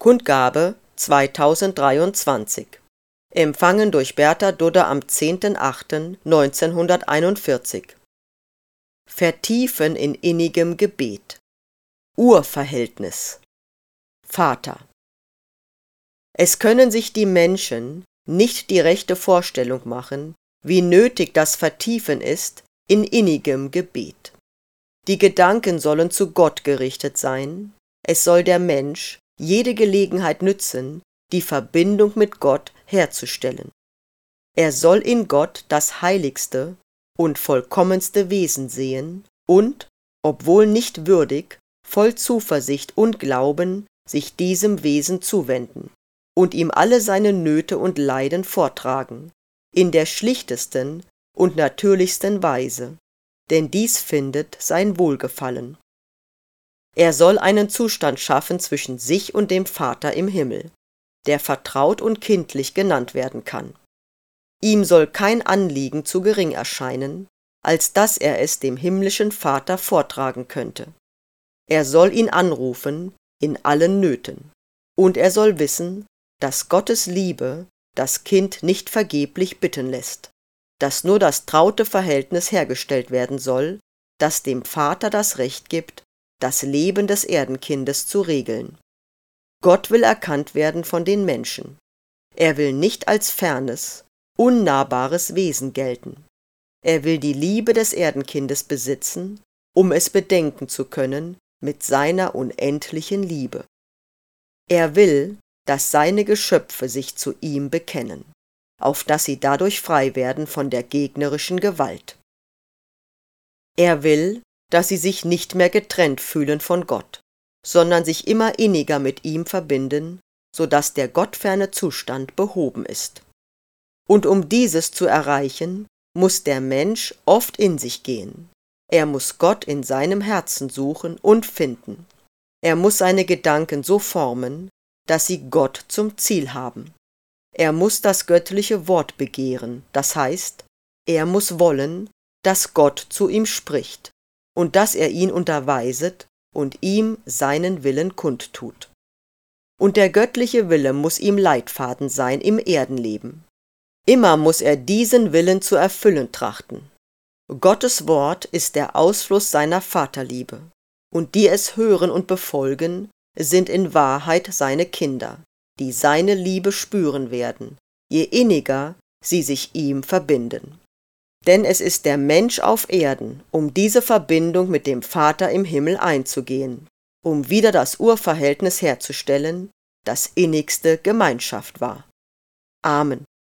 Kundgabe 2023. Empfangen durch Bertha Dudder am 10.08.1941. Vertiefen in innigem Gebet. Urverhältnis. Vater. Es können sich die Menschen nicht die rechte Vorstellung machen, wie nötig das Vertiefen ist in innigem Gebet. Die Gedanken sollen zu Gott gerichtet sein, es soll der Mensch jede Gelegenheit nützen, die Verbindung mit Gott herzustellen. Er soll in Gott das heiligste und vollkommenste Wesen sehen und, obwohl nicht würdig, voll Zuversicht und Glauben sich diesem Wesen zuwenden und ihm alle seine Nöte und Leiden vortragen, in der schlichtesten und natürlichsten Weise, denn dies findet sein Wohlgefallen. Er soll einen Zustand schaffen zwischen sich und dem Vater im Himmel, der vertraut und kindlich genannt werden kann. Ihm soll kein Anliegen zu gering erscheinen, als dass er es dem himmlischen Vater vortragen könnte. Er soll ihn anrufen in allen Nöten, und er soll wissen, dass Gottes Liebe das Kind nicht vergeblich bitten lässt, dass nur das traute Verhältnis hergestellt werden soll, das dem Vater das Recht gibt, das Leben des Erdenkindes zu regeln. Gott will erkannt werden von den Menschen. Er will nicht als fernes, unnahbares Wesen gelten. Er will die Liebe des Erdenkindes besitzen, um es bedenken zu können mit seiner unendlichen Liebe. Er will, dass seine Geschöpfe sich zu ihm bekennen, auf dass sie dadurch frei werden von der gegnerischen Gewalt. Er will, dass sie sich nicht mehr getrennt fühlen von Gott, sondern sich immer inniger mit ihm verbinden, so dass der gottferne Zustand behoben ist. Und um dieses zu erreichen, muss der Mensch oft in sich gehen. Er muss Gott in seinem Herzen suchen und finden. Er muss seine Gedanken so formen, dass sie Gott zum Ziel haben. Er muss das göttliche Wort begehren, das heißt, er muss wollen, dass Gott zu ihm spricht und dass er ihn unterweiset und ihm seinen Willen kundtut. Und der göttliche Wille muss ihm Leitfaden sein im Erdenleben. Immer muss er diesen Willen zu erfüllen trachten. Gottes Wort ist der Ausfluss seiner Vaterliebe, und die es hören und befolgen, sind in Wahrheit seine Kinder, die seine Liebe spüren werden, je inniger sie sich ihm verbinden. Denn es ist der Mensch auf Erden, um diese Verbindung mit dem Vater im Himmel einzugehen, um wieder das Urverhältnis herzustellen, das innigste Gemeinschaft war. Amen.